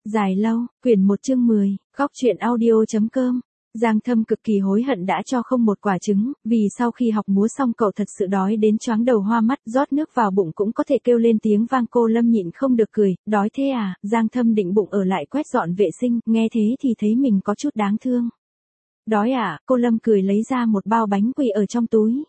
Dài lâu, quyển 1 chương 10, góc truyện audio.com. Giang Thâm cực kỳ hối hận đã cho không một quả trứng, vì sau khi học múa xong cậu thật sự đói đến choáng đầu hoa mắt, rót nước vào bụng cũng có thể kêu lên tiếng vang. Cô Lâm nhịn không được cười, đói thế à? Giang Thâm định bụng ở lại quét dọn vệ sinh, nghe thế thì thấy mình có chút đáng thương. Đói à? Cô Lâm cười lấy ra một bao bánh quy ở trong túi.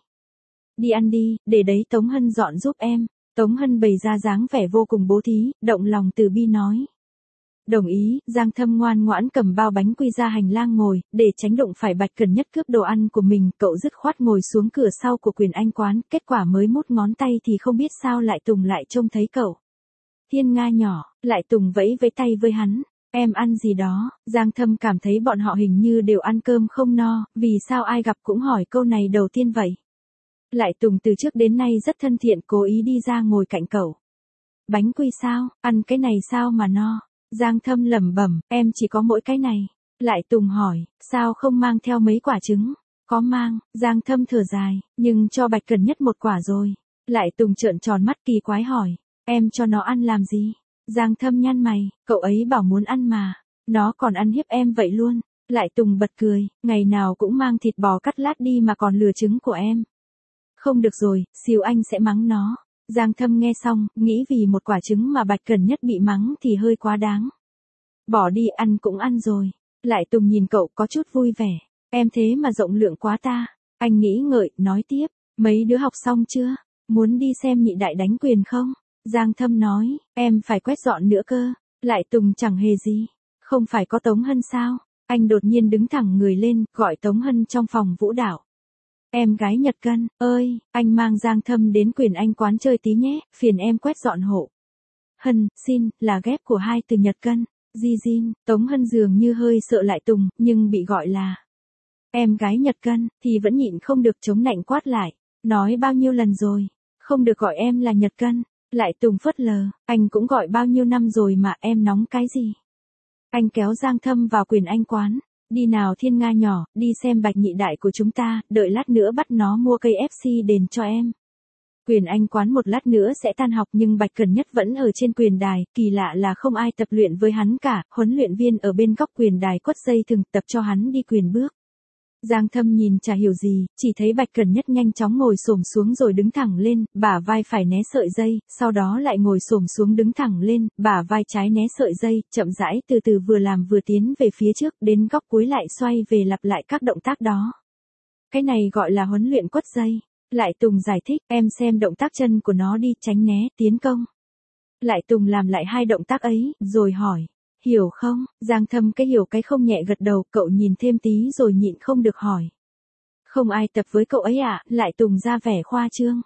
Đi ăn đi, để đấy Tống Hân dọn giúp em. Tống Hân bày ra dáng vẻ vô cùng bố thí, động lòng từ bi nói. Đồng ý, Giang Thâm ngoan ngoãn cầm bao bánh quy ra hành lang ngồi, để tránh đụng phải Bạch Cần Nhất cướp đồ ăn của mình, cậu dứt khoát ngồi xuống cửa sau của Quyền Anh quán, kết quả mới mút ngón tay thì không biết sao Lại Tùng lại trông thấy cậu. Thiên Nga nhỏ, Lại Tùng vẫy với tay với hắn, em ăn gì đó, Giang Thâm cảm thấy bọn họ hình như đều ăn cơm không no, vì sao ai gặp cũng hỏi câu này đầu tiên vậy. Lại Tùng từ trước đến nay rất thân thiện, cố ý đi ra ngồi cạnh cậu. Bánh quy sao, ăn cái này sao mà no? Giang Thâm lẩm bẩm, em chỉ có mỗi cái này. Lại Tùng hỏi, sao không mang theo mấy quả trứng? Có mang, Giang Thâm thở dài, nhưng cho Bạch Cần Nhất một quả rồi. Lại Tùng trợn tròn mắt kỳ quái hỏi, em cho nó ăn làm gì? Giang Thâm nhăn mày, cậu ấy bảo muốn ăn mà. Nó còn ăn hiếp em vậy luôn. Lại Tùng bật cười, ngày nào cũng mang thịt bò cắt lát đi mà còn lừa trứng của em. Không được rồi, xíu anh sẽ mắng nó. Giang Thâm nghe xong, nghĩ vì một quả trứng mà Bạch Cần Nhất bị mắng thì hơi quá đáng. Bỏ đi, ăn cũng ăn rồi. Lại Tùng nhìn cậu có chút vui vẻ. Em thế mà rộng lượng quá ta. Anh nghĩ ngợi, nói tiếp. Mấy đứa học xong chưa? Muốn đi xem nhị đại đánh quyền không? Giang Thâm nói, em phải quét dọn nữa cơ. Lại Tùng chẳng hề gì. Không phải có Tống Hân sao? Anh đột nhiên đứng thẳng người lên, gọi Tống Hân trong phòng vũ đạo. Em gái Nhật Cân, ơi, anh mang Giang Thâm đến Quyền Anh quán chơi tí nhé, phiền em quét dọn hộ. Hân, xin, là ghép của hai từ Nhật Cân. Di Jin, Tống Hân dường như hơi sợ Lại Tùng, nhưng bị gọi là em gái Nhật Cân, thì vẫn nhịn không được chống nạnh quát lại. Nói bao nhiêu lần rồi, không được gọi em là Nhật Cân. Lại Tùng phớt lờ, anh cũng gọi bao nhiêu năm rồi mà em nóng cái gì. Anh kéo Giang Thâm vào Quyền Anh quán. Đi nào Thiên Nga nhỏ, đi xem Bạch nhị đại của chúng ta, đợi lát nữa bắt nó mua cây FC đền cho em. Quyền Anh quán một lát nữa sẽ tan học nhưng Bạch Cần Nhất vẫn ở trên quyền đài, kỳ lạ là không ai tập luyện với hắn cả, huấn luyện viên ở bên góc quyền đài quất dây thừng tập cho hắn đi quyền bước. Giang Thâm nhìn chả hiểu gì, chỉ thấy Bạch Cần Nhất nhanh chóng ngồi xổm xuống rồi đứng thẳng lên, bả vai phải né sợi dây, sau đó lại ngồi xổm xuống đứng thẳng lên, bả vai trái né sợi dây, chậm rãi từ từ vừa làm vừa tiến về phía trước, đến góc cuối lại xoay về lặp lại các động tác đó. Cái này gọi là huấn luyện quất dây. Lại Tùng giải thích, em xem động tác chân của nó đi, tránh né, tiến công. Lại Tùng làm lại hai động tác ấy, rồi hỏi. Hiểu không? Giang Thâm cái hiểu cái không nhẹ gật đầu, cậu nhìn thêm tí rồi nhịn không được hỏi. Không ai tập với cậu ấy à? Lại Tùng ra vẻ khoa trương.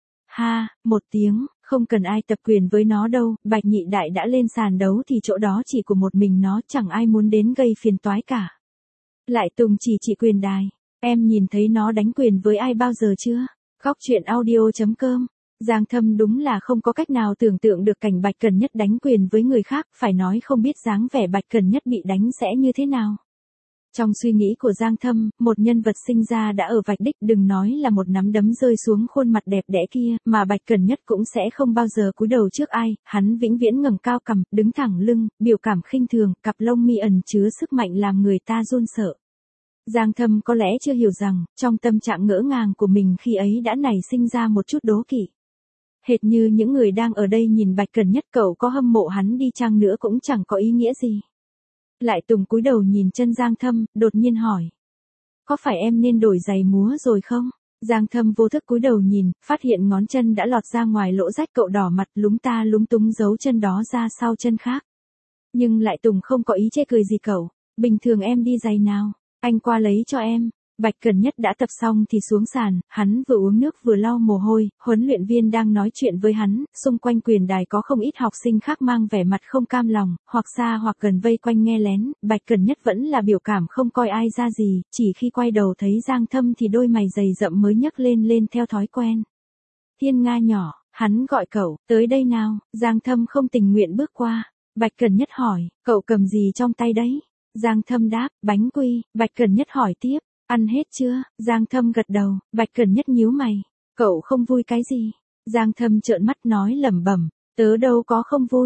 Ha, một tiếng, không cần ai tập quyền với nó đâu, Bạch nhị đại đã lên sàn đấu thì chỗ đó chỉ của một mình nó, chẳng ai muốn đến gây phiền toái cả. Lại Tùng chỉ quyền đài, em nhìn thấy nó đánh quyền với ai bao giờ chưa? Góc truyện audio.com. Giang Thâm đúng là không có cách nào tưởng tượng được cảnh Bạch Cần Nhất đánh quyền với người khác, phải nói không biết dáng vẻ Bạch Cần Nhất bị đánh sẽ như thế nào. Trong suy nghĩ của Giang Thâm, một nhân vật sinh ra đã ở vạch đích, đừng nói là một nắm đấm rơi xuống khuôn mặt đẹp đẽ kia, mà Bạch Cần Nhất cũng sẽ không bao giờ cúi đầu trước ai, hắn vĩnh viễn ngẩng cao cằm, đứng thẳng lưng, biểu cảm khinh thường, cặp lông mi ẩn chứa sức mạnh làm người ta run sợ. Giang Thâm có lẽ chưa hiểu rằng, trong tâm trạng ngỡ ngàng của mình khi ấy đã nảy sinh ra một chút đố kỵ. Hệt như những người đang ở đây nhìn Bạch Cần Nhất, cậu có hâm mộ hắn đi chăng nữa cũng chẳng có ý nghĩa gì. Lại Tùng cúi đầu nhìn chân Giang Thâm, đột nhiên hỏi. Có phải em nên đổi giày múa rồi không? Giang Thâm vô thức cúi đầu nhìn, phát hiện ngón chân đã lọt ra ngoài lỗ rách, cậu đỏ mặt lúng ta lúng túng giấu chân đó ra sau chân khác. Nhưng Lại Tùng không có ý chê cười gì cậu. Bình thường em đi giày nào? Anh qua lấy cho em. Bạch Cần Nhất đã tập xong thì xuống sàn, hắn vừa uống nước vừa lau mồ hôi, huấn luyện viên đang nói chuyện với hắn, xung quanh quyền đài có không ít học sinh khác mang vẻ mặt không cam lòng, hoặc xa hoặc gần vây quanh nghe lén, Bạch Cần Nhất vẫn là biểu cảm không coi ai ra gì, chỉ khi quay đầu thấy Giang Thâm thì đôi mày dày rậm mới nhấc lên theo thói quen. Thiên Nga nhỏ, hắn gọi cậu, tới đây nào, Giang Thâm không tình nguyện bước qua, Bạch Cần Nhất hỏi, cậu cầm gì trong tay đấy? Giang Thâm đáp, bánh quy, Bạch Cần Nhất hỏi tiếp. Ăn hết chưa? Giang Thâm gật đầu, Bạch Cần Nhất nhíu mày. Cậu không vui cái gì? Giang Thâm trợn mắt nói lẩm bẩm, tớ đâu có không vui.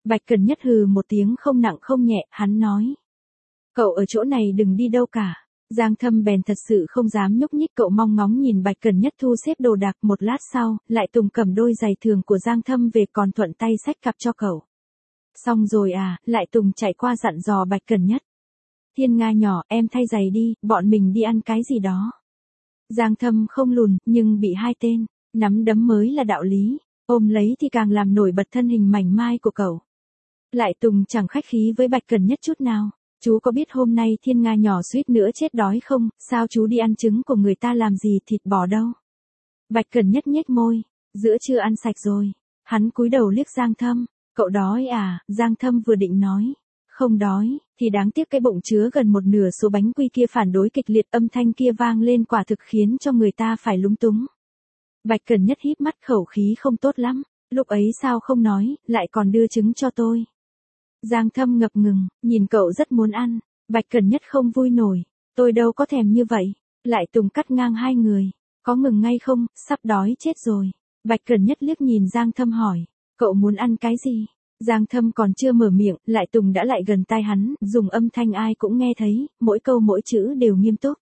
Bạch Cần Nhất hừ một tiếng không nặng không nhẹ, hắn nói. Cậu ở chỗ này đừng đi đâu cả. Giang Thâm bèn thật sự không dám nhúc nhích, cậu mong ngóng nhìn Bạch Cần Nhất thu xếp đồ đạc. Một lát sau, Lại Tùng cầm đôi giày thường của Giang Thâm về còn thuận tay xách cặp cho cậu. Xong rồi à, Lại Tùng chạy qua dặn dò Bạch Cần Nhất. Thiên Nga nhỏ, em thay giày đi, bọn mình đi ăn cái gì đó. Giang Thâm không lùn, nhưng bị hai tên nắm đấm mới là đạo lý, ôm lấy thì càng làm nổi bật thân hình mảnh mai của cậu. Lại Tùng chẳng khách khí với Bạch Cần Nhất chút nào. Chú có biết hôm nay Thiên Nga nhỏ suýt nữa chết đói không, sao chú đi ăn trứng của người ta làm gì thịt bò đâu. Bạch Cần Nhất nhếch môi, giữa trưa ăn sạch rồi. Hắn cúi đầu liếc Giang Thâm, cậu đói à, Giang Thâm vừa định nói. Không đói, thì đáng tiếc cái bụng chứa gần một nửa số bánh quy kia phản đối kịch liệt, âm thanh kia vang lên quả thực khiến cho người ta phải lúng túng. Bạch Cần Nhất híp mắt, khẩu khí không tốt lắm, lúc ấy sao không nói, lại còn đưa trứng cho tôi. Giang Thâm ngập ngừng, nhìn cậu rất muốn ăn. Bạch Cần Nhất không vui nổi, tôi đâu có thèm như vậy. Lại Tùng cắt ngang hai người, có ngừng ngay không, sắp đói chết rồi. Bạch Cần Nhất liếc nhìn Giang Thâm hỏi, cậu muốn ăn cái gì? Giang Thâm còn chưa mở miệng, Lại Tùng đã lại gần tai hắn, dùng âm thanh ai cũng nghe thấy, mỗi câu mỗi chữ đều nghiêm túc.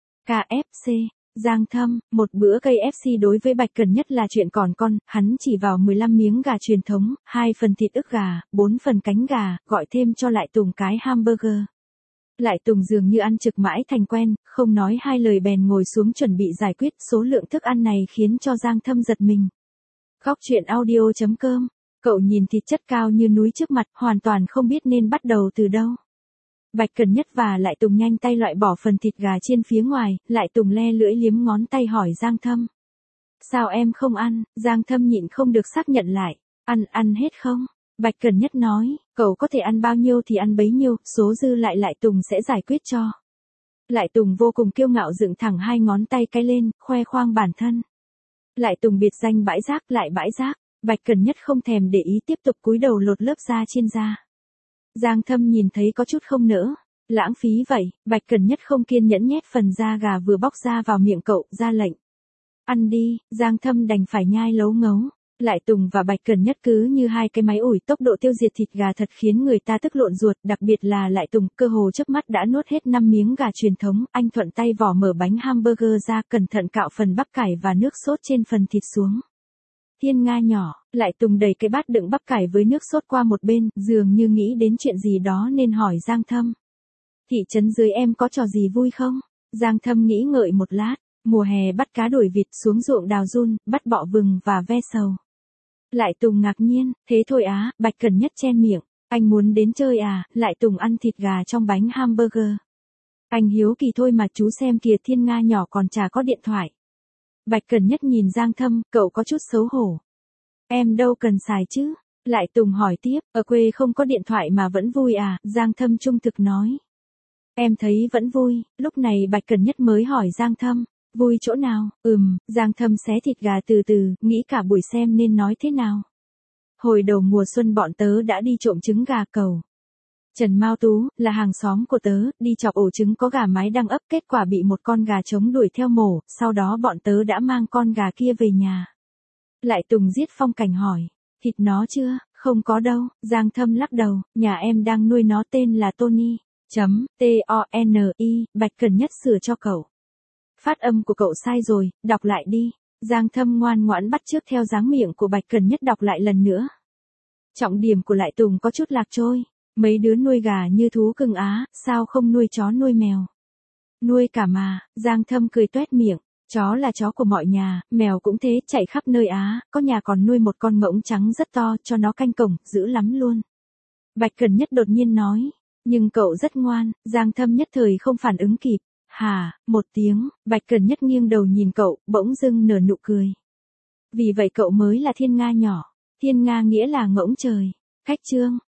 KFC. Giang Thâm, một bữa KFC đối với Bạch Cần Nhất là chuyện còn con, hắn chỉ vào 15 miếng gà truyền thống, 2 phần thịt ức gà, 4 phần cánh gà, gọi thêm cho Lại Tùng cái hamburger. Lại Tùng dường như ăn trực mãi thành quen, không nói hai lời bèn ngồi xuống chuẩn bị giải quyết. Số lượng thức ăn này khiến cho Giang Thâm giật mình. Góc truyện audio.com. Cậu nhìn thịt chất cao như núi trước mặt, hoàn toàn không biết nên bắt đầu từ đâu. Bạch Cần Nhất và Lại Tùng nhanh tay loại bỏ phần thịt gà chiên phía ngoài, Lại Tùng le lưỡi liếm ngón tay hỏi Giang Thâm. Sao em không ăn? Giang Thâm nhịn không được xác nhận lại. Ăn hết không? Bạch Cần Nhất nói, cậu có thể ăn bao nhiêu thì ăn bấy nhiêu, số dư lại Lại Tùng sẽ giải quyết cho. Lại Tùng vô cùng kiêu ngạo dựng thẳng hai ngón tay cái lên, khoe khoang bản thân. Lại Tùng biệt danh bãi rác, lại bãi rác. Bạch Cần Nhất không thèm để ý, tiếp tục cúi đầu lột lớp da chiên ra. Giang Thâm nhìn thấy có chút không nỡ. Lãng phí vậy, Bạch Cần Nhất không kiên nhẫn nhét phần da gà vừa bóc ra vào miệng cậu, ra lệnh. Ăn đi, Giang Thâm đành phải nhai lấu ngấu. Lại Tùng và Bạch Cần Nhất cứ như hai cái máy ủi, tốc độ tiêu diệt thịt gà thật khiến người ta tức lộn ruột, đặc biệt là Lại Tùng, cơ hồ chớp mắt đã nuốt hết 5 miếng gà truyền thống, anh thuận tay vỏ mở bánh hamburger ra, cẩn thận cạo phần bắp cải và nước sốt trên phần thịt xuống. Thiên Nga nhỏ, Lại Tùng đẩy cái bát đựng bắp cải với nước sốt qua một bên, dường như nghĩ đến chuyện gì đó nên hỏi Giang Thâm. Thị trấn dưới em có trò gì vui không? Giang Thâm nghĩ ngợi một lát, mùa hè bắt cá đuổi vịt, xuống ruộng đào giun, bắt bọ vừng và ve sầu. Lại Tùng ngạc nhiên, thế thôi á, Bạch Cần Nhất chen miệng, anh muốn đến chơi à? Lại Tùng ăn thịt gà trong bánh hamburger. Anh hiếu kỳ thôi mà, chú xem kìa, Thiên Nga nhỏ còn chả có điện thoại. Bạch Cần Nhất nhìn Giang Thâm, cậu có chút xấu hổ. Em đâu cần xài chứ? Lại Tùng hỏi tiếp, ở quê không có điện thoại mà vẫn vui à? Giang Thâm trung thực nói. Em thấy vẫn vui. Lúc này Bạch Cần Nhất mới hỏi Giang Thâm, vui chỗ nào? Giang Thâm xé thịt gà từ từ, nghĩ cả buổi xem nên nói thế nào. Hồi đầu mùa xuân bọn tớ đã đi trộm trứng gà cầu. Trần Mao Tú, là hàng xóm của tớ, đi chọc ổ trứng có gà mái đang ấp, kết quả bị một con gà trống đuổi theo mổ, sau đó bọn tớ đã mang con gà kia về nhà. Lại Tùng giết phong cảnh hỏi, thịt nó chưa? Không có đâu, Giang Thâm lắc đầu, nhà em đang nuôi nó, tên là Tony. T-O-N-I, Bạch Cần Nhất sửa cho cậu. Phát âm của cậu sai rồi, đọc lại đi. Giang Thâm ngoan ngoãn bắt chước theo dáng miệng của Bạch Cần Nhất đọc lại lần nữa. Trọng điểm của Lại Tùng có chút lạc trôi. Mấy đứa nuôi gà như thú cưng á, sao không nuôi chó nuôi mèo? Nuôi cả mà, Giang Thâm cười toét miệng. Chó là chó của mọi nhà, mèo cũng thế, chạy khắp nơi á, có nhà còn nuôi một con ngỗng trắng rất to, cho nó canh cổng, dữ lắm luôn. Bạch Cần Nhất đột nhiên nói, nhưng cậu rất ngoan. Giang Thâm nhất thời không phản ứng kịp. Hà, một tiếng, Bạch Cần Nhất nghiêng đầu nhìn cậu, bỗng dưng nở nụ cười. Vì vậy cậu mới là Thiên Nga nhỏ. Thiên Nga nghĩa là ngỗng trời. Khách chương.